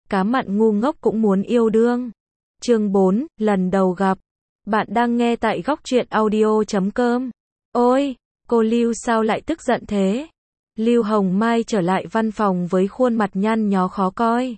cá mặn ngu ngốc cũng muốn yêu đương. Chương 4, lần đầu gặp. Bạn đang nghe tại góc truyện audio.com. Ôi, cô Lưu sao lại tức giận thế? Lưu Hồng Mai trở lại văn phòng với khuôn mặt nhăn nhó khó coi.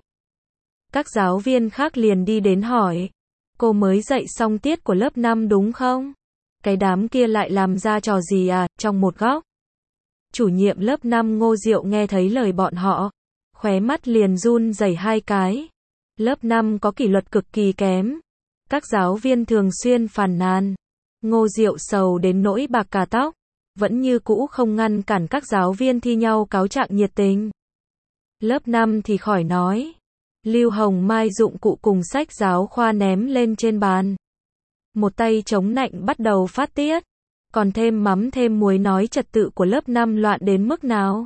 Các giáo viên khác liền đi đến hỏi. Cô mới dạy xong tiết của lớp 5 đúng không? Cái đám kia lại làm ra trò gì à, trong một góc. Chủ nhiệm lớp 5 Ngô Diệu nghe thấy lời bọn họ. Khóe mắt liền run rẩy hai cái. Lớp 5 có kỷ luật cực kỳ kém. Các giáo viên thường xuyên phàn nàn. Ngô Diệu sầu đến nỗi bạc cả tóc. Vẫn như cũ không ngăn cản các giáo viên thi nhau cáo trạng nhiệt tình. Lớp 5 thì khỏi nói. Lưu Hồng Mai dụng cụ cùng sách giáo khoa ném lên trên bàn. Một tay chống nạnh bắt đầu phát tiết. Còn thêm mắm thêm muối nói trật tự của lớp 5 loạn đến mức nào.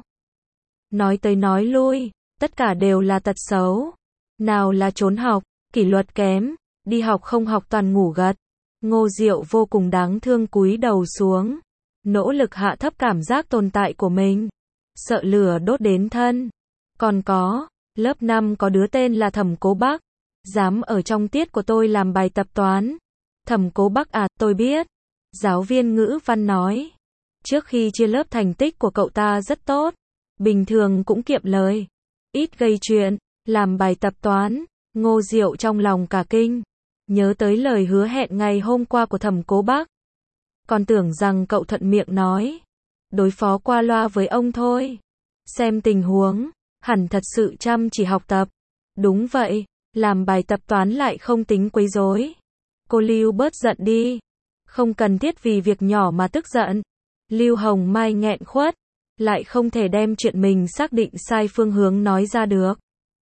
Nói tới nói lui, tất cả đều là tật xấu. Nào là trốn học, kỷ luật kém, đi học không học toàn ngủ gật. Ngô Diệu vô cùng đáng thương cúi đầu xuống. Nỗ lực hạ thấp cảm giác tồn tại của mình. Sợ lửa đốt đến thân. Còn có, lớp 5 có đứa tên là Thẩm Cố Bắc. Dám ở trong tiết của tôi làm bài tập toán. Thẩm Cố Bắc à, tôi biết. Giáo viên ngữ văn nói. Trước khi chia lớp thành tích của cậu ta rất tốt. Bình thường cũng kiệm lời. Ít gây chuyện, làm bài tập toán. Ngô Diệu trong lòng cả kinh. Nhớ tới lời hứa hẹn ngày hôm qua của Thẩm Cố Bắc. Còn tưởng rằng cậu thuận miệng nói. Đối phó qua loa với ông thôi. Xem tình huống, hẳn thật sự chăm chỉ học tập. Đúng vậy, làm bài tập toán lại không tính quấy rối. Cô Lưu bớt giận đi. Không cần thiết vì việc nhỏ mà tức giận. Lưu Hồng Mai nghẹn khuất. Lại không thể đem chuyện mình xác định sai phương hướng nói ra được.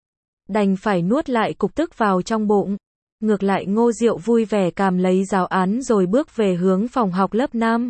Đành phải nuốt lại cục tức vào trong bụng. Ngược lại Ngô Diệu vui vẻ cầm lấy giáo án rồi bước về hướng phòng học lớp 5.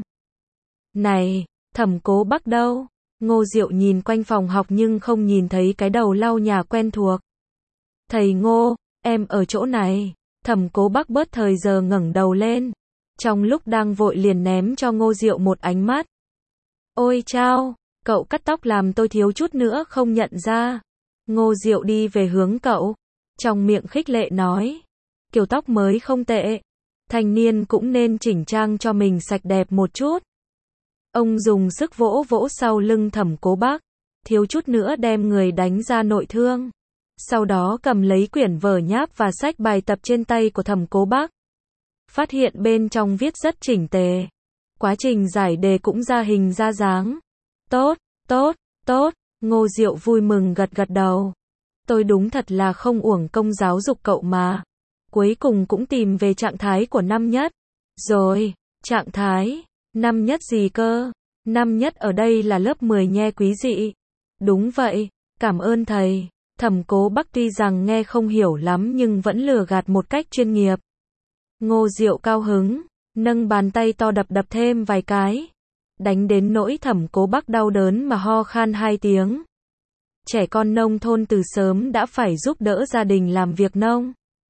Này, Thẩm Cố Bắc đâu? Ngô Diệu nhìn quanh phòng học nhưng không nhìn thấy cái đầu lau nhà quen thuộc. Thầy Ngô, em ở chỗ này. Thẩm Cố Bắc bớt thời giờ ngẩng đầu lên. Trong lúc đang vội liền ném cho Ngô Diệu một ánh mắt. Ôi chao, cậu cắt tóc làm tôi thiếu chút nữa không nhận ra. Ngô Diệu đi về hướng cậu. Trong miệng khích lệ nói. Kiểu tóc mới không tệ. Thanh niên cũng nên chỉnh trang cho mình sạch đẹp một chút. Ông dùng sức vỗ vỗ sau lưng Thẩm Cố Bắc. Thiếu chút nữa đem người đánh ra nội thương. Sau đó cầm lấy quyển vở nháp và sách bài tập trên tay của Thẩm Cố Bắc. Phát hiện bên trong viết rất chỉnh tề. Quá trình giải đề cũng ra hình ra dáng. Tốt, tốt, tốt. Ngô Diệu vui mừng gật gật đầu. Tôi đúng thật là không uổng công giáo dục cậu mà. Cuối cùng cũng tìm về trạng thái của năm nhất. Rồi, trạng thái, năm nhất gì cơ? Năm nhất ở đây là lớp 10 nhe quý dị. Đúng vậy, cảm ơn thầy. Thẩm Cố Bắc tuy rằng nghe không hiểu lắm nhưng vẫn lừa gạt một cách chuyên nghiệp. Ngô Diệu cao hứng, nâng bàn tay to đập đập thêm vài cái. Đánh đến nỗi Thẩm Cố Bắc đau đớn mà ho khan 2 tiếng. Trẻ con nông thôn từ sớm đã phải giúp đỡ gia đình làm việc nông.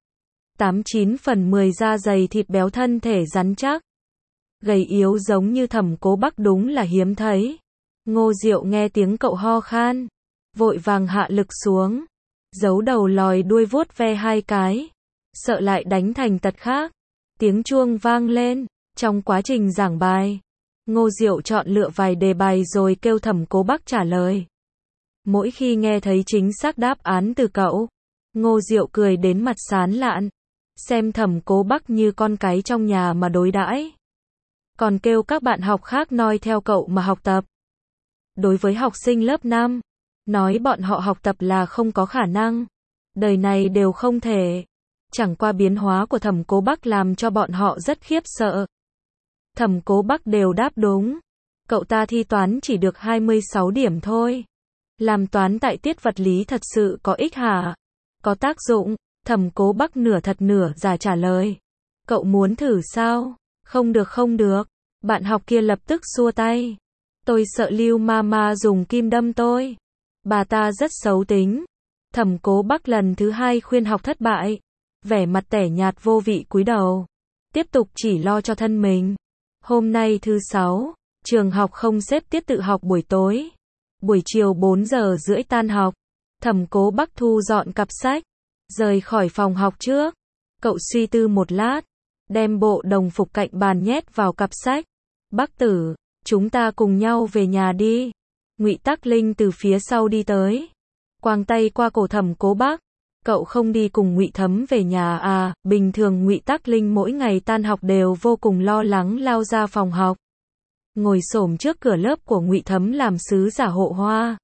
89 phần 10 da dày thịt béo thân thể rắn chắc. Gầy yếu giống như Thẩm Cố Bắc đúng là hiếm thấy. Ngô Diệu nghe tiếng cậu ho khan. Vội vàng hạ lực xuống. Giấu đầu lòi đuôi vuốt ve 2 cái. Sợ lại đánh thành tật khác. Tiếng chuông vang lên. Trong quá trình giảng bài. Ngô Diệu chọn lựa vài đề bài rồi kêu Thẩm Cố Bắc trả lời. Mỗi khi nghe thấy chính xác đáp án từ cậu. Ngô Diệu cười đến mặt sán lạn. Xem Thẩm Cố Bắc như con cái trong nhà mà đối đãi. Còn kêu các bạn học khác noi theo cậu mà học tập. Đối với học sinh lớp 5, nói bọn họ học tập là không có khả năng. Đời này đều không thể. Chẳng qua biến hóa của Thẩm Cố Bắc làm cho bọn họ rất khiếp sợ. Thẩm Cố Bắc đều đáp đúng. Cậu ta thi toán chỉ được 26 điểm thôi. Làm toán tại tiết vật lý thật sự có ích hả? Có tác dụng. Thẩm Cố Bắc nửa thật nửa giả trả lời. Cậu muốn thử sao? Không được không được. Bạn học kia lập tức xua tay. Tôi sợ Lưu Mama dùng kim đâm tôi. Bà ta rất xấu tính. Thẩm Cố Bắc lần thứ 2 khuyên học thất bại. Vẻ mặt tẻ nhạt vô vị cúi đầu. Tiếp tục chỉ lo cho thân mình. Hôm nay thứ 6, trường học không xếp tiết tự học buổi tối. Buổi chiều 4 giờ rưỡi tan học. Thẩm Cố Bắc thu dọn cặp sách. Rời khỏi phòng học trước, cậu suy tư một lát, đem bộ đồng phục cạnh bàn nhét vào cặp sách. Bác Tử, chúng ta cùng nhau về nhà đi. Ngụy Tắc Linh từ phía sau đi tới, quàng tay qua cổ Thẩm Cố Bác. Cậu không đi cùng Ngụy Thấm về nhà à? Bình thường Ngụy Tắc Linh mỗi ngày tan học đều vô cùng lo lắng lao ra phòng học, ngồi xổm trước cửa lớp của Ngụy Thấm làm sứ giả hộ hoa.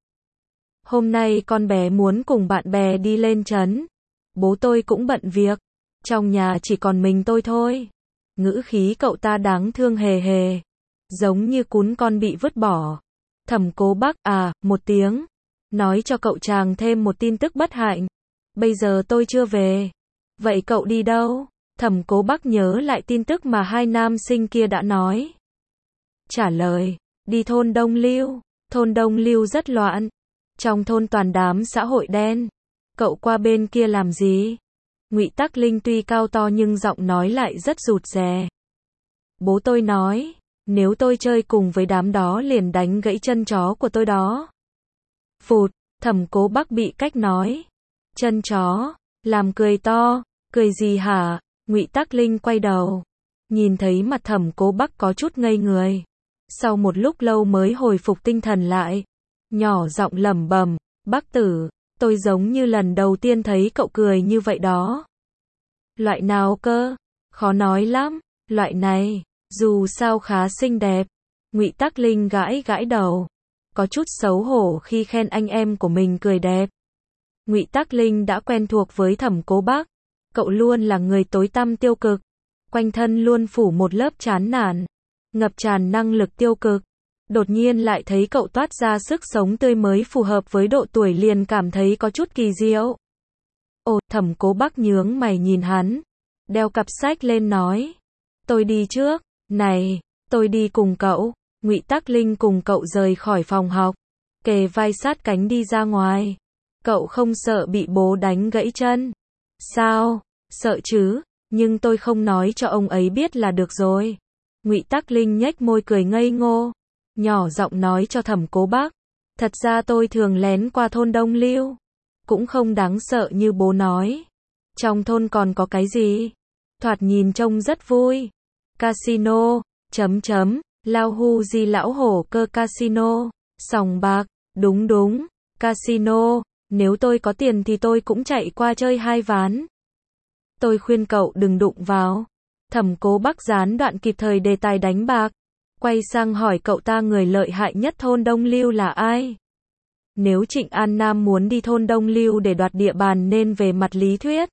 Hôm nay con bé muốn cùng bạn bè đi lên trấn. Bố tôi cũng bận việc, trong nhà chỉ còn mình tôi thôi. Ngữ khí cậu ta đáng thương hề hề, giống như cún con bị vứt bỏ. Thẩm Cố Bác à, một tiếng, nói cho cậu chàng thêm một tin tức bất hạnh. Bây giờ tôi chưa về. Vậy cậu đi đâu? Thẩm Cố Bác nhớ lại tin tức mà hai nam sinh kia đã nói. Trả lời, đi thôn Đông Lưu. Thôn Đông Lưu rất loạn. Trong thôn toàn đám xã hội đen. Cậu qua bên kia làm gì? Ngụy Tắc Linh tuy cao to nhưng giọng nói lại rất rụt rè. Bố tôi nói, nếu tôi chơi cùng với đám đó liền đánh gãy chân chó của tôi đó. Phụt, Thẩm Cố Bác bị cách nói. Chân chó, làm cười to, cười gì hả? Ngụy Tắc Linh quay đầu, nhìn thấy mặt Thẩm Cố Bác có chút ngây người. Sau một lúc lâu mới hồi phục tinh thần lại, nhỏ giọng lẩm bẩm, Bác Tử, tôi giống như lần đầu tiên thấy cậu cười như vậy đó. Loại nào cơ? Khó nói lắm, loại này, dù sao khá xinh đẹp. Ngụy Tắc Linh gãi gãi đầu, có chút xấu hổ khi khen anh em của mình cười đẹp. Ngụy Tắc Linh đã quen thuộc với Thẩm Cố Bác, cậu luôn là người tối tăm tiêu cực, quanh thân luôn phủ một lớp chán nản, ngập tràn năng lực tiêu cực. Đột nhiên lại thấy cậu toát ra sức sống tươi mới phù hợp với độ tuổi liền cảm thấy có chút kỳ diệu. Ồ, Thẩm Cố Bác nhướng mày nhìn hắn, đeo cặp sách lên nói, tôi đi trước. Này, tôi đi cùng cậu. Ngụy Tắc Linh cùng cậu rời khỏi phòng học, kề vai sát cánh đi ra ngoài. Cậu không sợ bị bố đánh gãy chân? Sao? Sợ chứ, nhưng tôi không nói cho ông ấy biết là được rồi. Ngụy Tắc Linh nhếch môi cười ngây ngô, nhỏ giọng nói cho Thẩm Cố Bác, thật ra tôi thường lén qua thôn Đông Lưu, cũng không đáng sợ như bố nói. Trong thôn còn có cái gì? Thoạt nhìn trông rất vui. Casino, Lao Hu Di lão hổ cơ casino, sòng bạc, đúng, casino, nếu tôi có tiền thì tôi cũng chạy qua chơi 2 ván. Tôi khuyên cậu đừng đụng vào. Thẩm Cố Bác gián đoạn kịp thời đề tài đánh bạc, quay sang hỏi cậu ta người lợi hại nhất thôn Đông Lưu là ai? Nếu Trịnh An Nam muốn đi thôn Đông Lưu để đoạt địa bàn nên về mặt lý thuyết,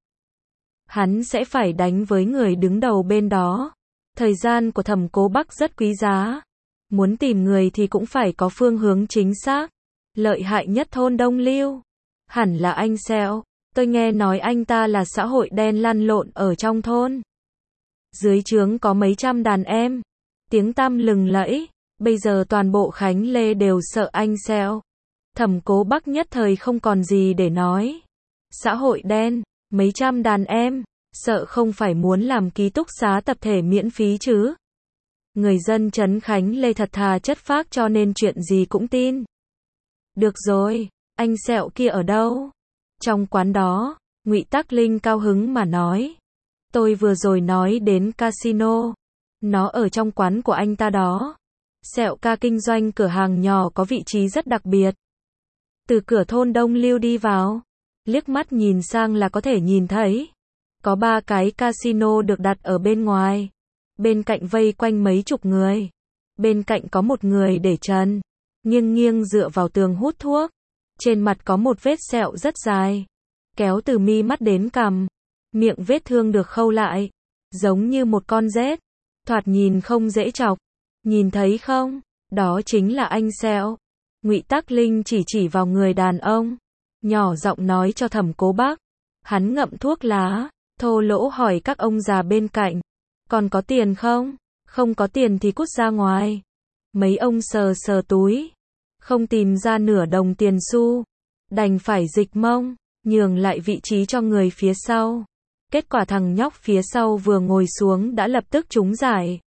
hắn sẽ phải đánh với người đứng đầu bên đó. Thời gian của Thẩm Cố Bác rất quý giá. Muốn tìm người thì cũng phải có phương hướng chính xác. Lợi hại nhất thôn Đông Lưu hẳn là anh Sẹo. Tôi nghe nói anh ta là xã hội đen lăn lộn ở trong thôn. Dưới trướng có mấy trăm đàn em, tiếng tăm lừng lẫy. Bây giờ toàn bộ Khánh Lê đều sợ anh Sẹo. Thẩm Cố Bác nhất thời không còn gì để nói. Xã hội đen, mấy trăm đàn em, sợ không phải muốn làm ký túc xá tập thể miễn phí chứ? Người dân trấn Khánh Lê thật thà chất phác cho nên chuyện gì cũng tin. Được rồi, anh Sẹo kia ở đâu? Trong quán đó, Ngụy Tắc Linh cao hứng mà nói. Tôi vừa rồi nói đến casino. Nó ở trong quán của anh ta đó. Sẹo ca kinh doanh cửa hàng nhỏ có vị trí rất đặc biệt. Từ cửa thôn Đông Lưu đi vào, liếc mắt nhìn sang là có thể nhìn thấy. Có 3 cái casino được đặt ở bên ngoài. Bên cạnh vây quanh mấy chục người. Bên cạnh có một người để chân, nghiêng dựa vào tường hút thuốc. Trên mặt có một vết sẹo rất dài, kéo từ mi mắt đến cằm. Miệng vết thương được khâu lại, giống như một con rết. Thoạt nhìn không dễ chọc. Nhìn thấy không? Đó chính là anh Sẹo. Ngụy Tắc Linh chỉ vào người đàn ông, nhỏ giọng nói cho Thẩm Cố Bác. Hắn ngậm thuốc lá, thô lỗ hỏi các ông già bên cạnh. Còn có tiền không? Không có tiền thì cút ra ngoài. Mấy ông sờ túi, không tìm ra nửa đồng tiền xu, đành phải dịch mông, nhường lại vị trí cho người phía sau. Kết quả thằng nhóc phía sau vừa ngồi xuống đã lập tức trúng giải.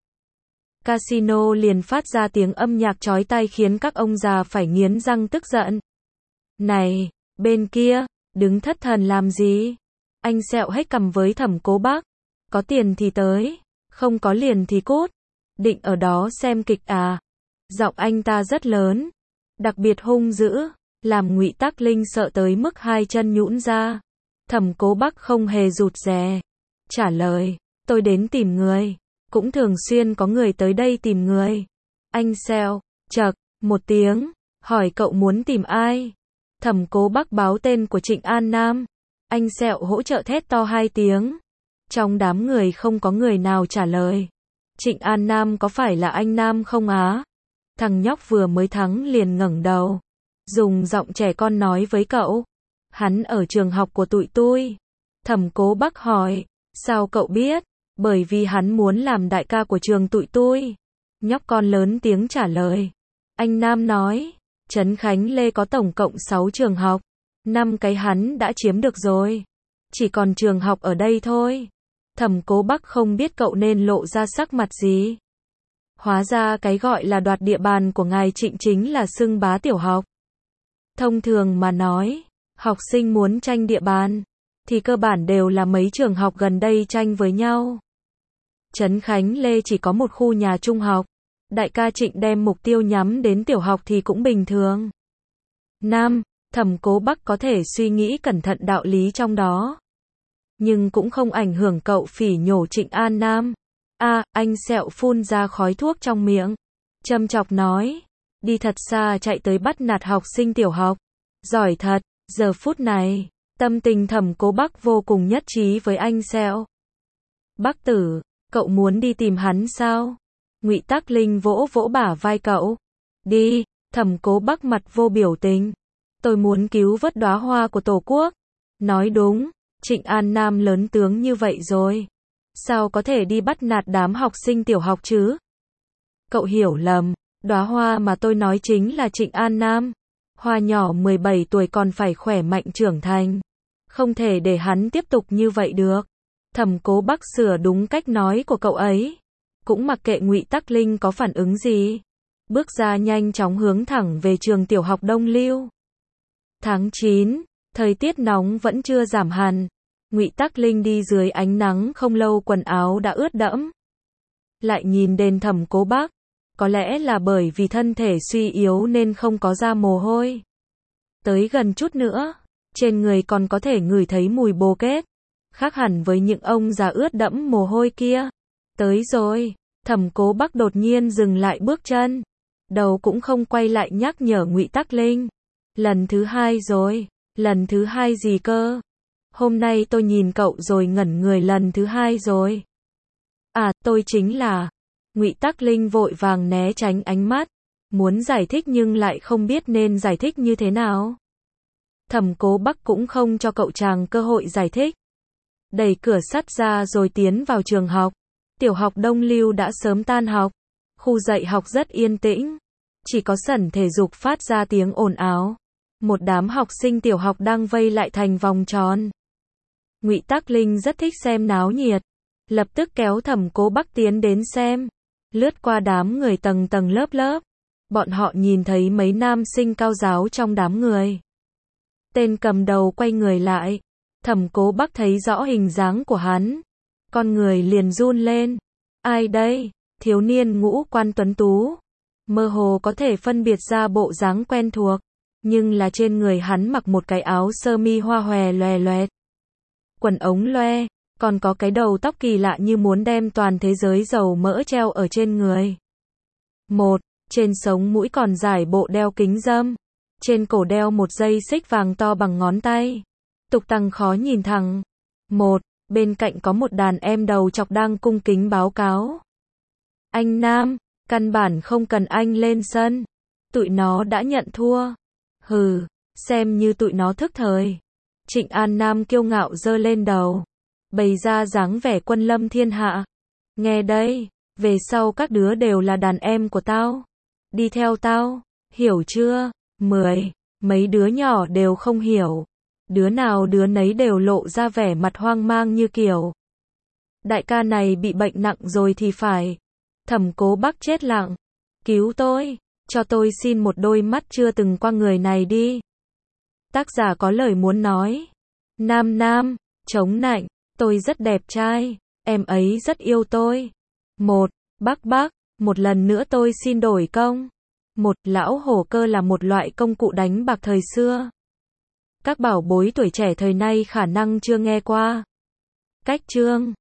Casino liền phát ra tiếng âm nhạc chói tai khiến các ông già phải nghiến răng tức giận. Này, bên kia, đứng thất thần làm gì? Anh Sẹo hếch cằm với Thẩm Cố Bác. Có tiền thì tới, không có liền thì cút. Định ở đó xem kịch à? Giọng anh ta rất lớn, đặc biệt hung dữ, làm Ngụy Tắc Linh sợ tới mức hai chân nhũn ra. Thẩm Cố Bác không hề rụt rè, trả lời, tôi đến tìm người, cũng thường xuyên có người tới đây tìm người. Anh Sẹo, chậc, một tiếng, hỏi cậu muốn tìm ai? Thẩm Cố Bác báo tên của Trịnh An Nam. Anh Sẹo hỗ trợ thét to hai tiếng. Trong đám người không có người nào trả lời. Trịnh An Nam có phải là anh Nam không á? Thằng nhóc vừa mới thắng liền ngẩng đầu, dùng giọng trẻ con nói với cậu. Hắn ở trường học của tụi tôi. Thẩm Cố Bác hỏi, sao cậu biết? Bởi vì hắn muốn làm đại ca của trường tụi tôi. Nhóc con lớn tiếng trả lời. Anh Nam nói, Trấn Khánh Lê có tổng cộng 6 trường học. 5 cái hắn đã chiếm được rồi. Chỉ còn trường học ở đây thôi. Thẩm Cố Bác không biết cậu nên lộ ra sắc mặt gì. Hóa ra cái gọi là đoạt địa bàn của ngài Trịnh chính là xưng bá tiểu học. Thông thường mà nói, học sinh muốn tranh địa bàn, thì cơ bản đều là mấy trường học gần đây tranh với nhau. Trấn Khánh Lê chỉ có một khu nhà trung học. Đại ca Trịnh đem mục tiêu nhắm đến tiểu học thì cũng bình thường. Nam, Thẩm Cố Bác có thể suy nghĩ cẩn thận đạo lý trong đó. Nhưng cũng không ảnh hưởng cậu phỉ nhổ Trịnh An Nam. Anh Sẹo phun ra khói thuốc trong miệng. Châm chọc nói, đi thật xa chạy tới bắt nạt học sinh tiểu học. Giỏi thật, giờ phút này, tâm tình Thẩm Cố Bác vô cùng nhất trí với anh Sẹo. Bác tử, cậu muốn đi tìm hắn sao? Ngụy Tắc Linh vỗ vỗ bả vai cậu. Đi, Thẩm Cố Bác mặt vô biểu tình. Tôi muốn cứu vớt đóa hoa của Tổ quốc. Nói đúng, Trịnh An Nam lớn tướng như vậy rồi. Sao có thể đi bắt nạt đám học sinh tiểu học chứ? Cậu hiểu lầm, đóa hoa mà tôi nói chính là Trịnh An Nam. Hoa nhỏ 17 tuổi còn phải khỏe mạnh trưởng thành. Không thể để hắn tiếp tục như vậy được. Thẩm Cố Bác sửa đúng cách nói của cậu ấy. Cũng mặc kệ Ngụy Tắc Linh có phản ứng gì. Bước ra nhanh chóng hướng thẳng về trường tiểu học Đông Lưu. Tháng 9, thời tiết nóng vẫn chưa giảm hẳn. Ngụy Tắc Linh đi dưới ánh nắng không lâu quần áo đã ướt đẫm. Lại nhìn đến Thẩm Cố Bác, có lẽ là bởi vì thân thể suy yếu nên không có ra mồ hôi. Tới gần chút nữa, trên người còn có thể ngửi thấy mùi bồ kết, khác hẳn với những ông già ướt đẫm mồ hôi kia. Tới rồi, Thẩm Cố Bác đột nhiên dừng lại bước chân, đầu cũng không quay lại nhắc nhở Ngụy Tắc Linh. Lần thứ 2 rồi, lần thứ 2 gì cơ? Hôm nay tôi nhìn cậu rồi ngẩn người lần thứ 2 rồi. Tôi chính là. Ngụy Tắc Linh vội vàng né tránh ánh mắt, muốn giải thích nhưng lại không biết nên giải thích như thế nào. Thẩm Cố Bác cũng không cho cậu chàng cơ hội giải thích. Đẩy cửa sắt ra rồi tiến vào trường học. Tiểu học Đông Lưu đã sớm tan học. Khu dạy học rất yên tĩnh. Chỉ có sảnh thể dục phát ra tiếng ồn ào. Một đám học sinh tiểu học đang vây lại thành vòng tròn. Ngụy Tắc Linh rất thích xem náo nhiệt. Lập tức kéo Thẩm Cố Bác tiến đến xem. Lướt qua đám người tầng tầng lớp lớp. Bọn họ nhìn thấy mấy nam sinh cao giáo trong đám người. Tên cầm đầu quay người lại. Thẩm Cố Bác thấy rõ hình dáng của hắn. Con người liền run lên. Ai đây? Thiếu niên ngũ quan tuấn tú. Mơ hồ có thể phân biệt ra bộ dáng quen thuộc. Nhưng là trên người hắn mặc một cái áo sơ mi hoa hòe loè loẹt. Quần ống loe. Còn có cái đầu tóc kỳ lạ như muốn đem toàn thế giới dầu mỡ treo ở trên người. Trên sống mũi còn giải bộ đeo kính râm. Trên cổ đeo một dây xích vàng to bằng ngón tay. Tục tằng khó nhìn thẳng. Bên cạnh có một đàn em đầu chọc đang cung kính báo cáo. Anh Nam, căn bản không cần anh lên sân. Tụi nó đã nhận thua. Hừ, xem như tụi nó thức thời. Trịnh An Nam kiêu ngạo giơ lên đầu. Bày ra dáng vẻ quân lâm thiên hạ. Nghe đây, về sau các đứa đều là đàn em của tao. Đi theo tao, hiểu chưa? Mấy đứa nhỏ đều không hiểu. Đứa nào đứa nấy đều lộ ra vẻ mặt hoang mang như kiểu. Đại ca này bị bệnh nặng rồi thì phải. Thẩm Cố Bác chết lặng. Cứu tôi, cho tôi xin một đôi mắt chưa từng qua người này đi. Tác giả có lời muốn nói. Nam, Chống nạnh, tôi rất đẹp trai, em ấy rất yêu tôi. Một, bác, một lần nữa tôi xin đổi công. Một, lão hổ cơ là một loại công cụ đánh bạc thời xưa. Các bảo bối tuổi trẻ thời nay khả năng chưa nghe qua. Cách chương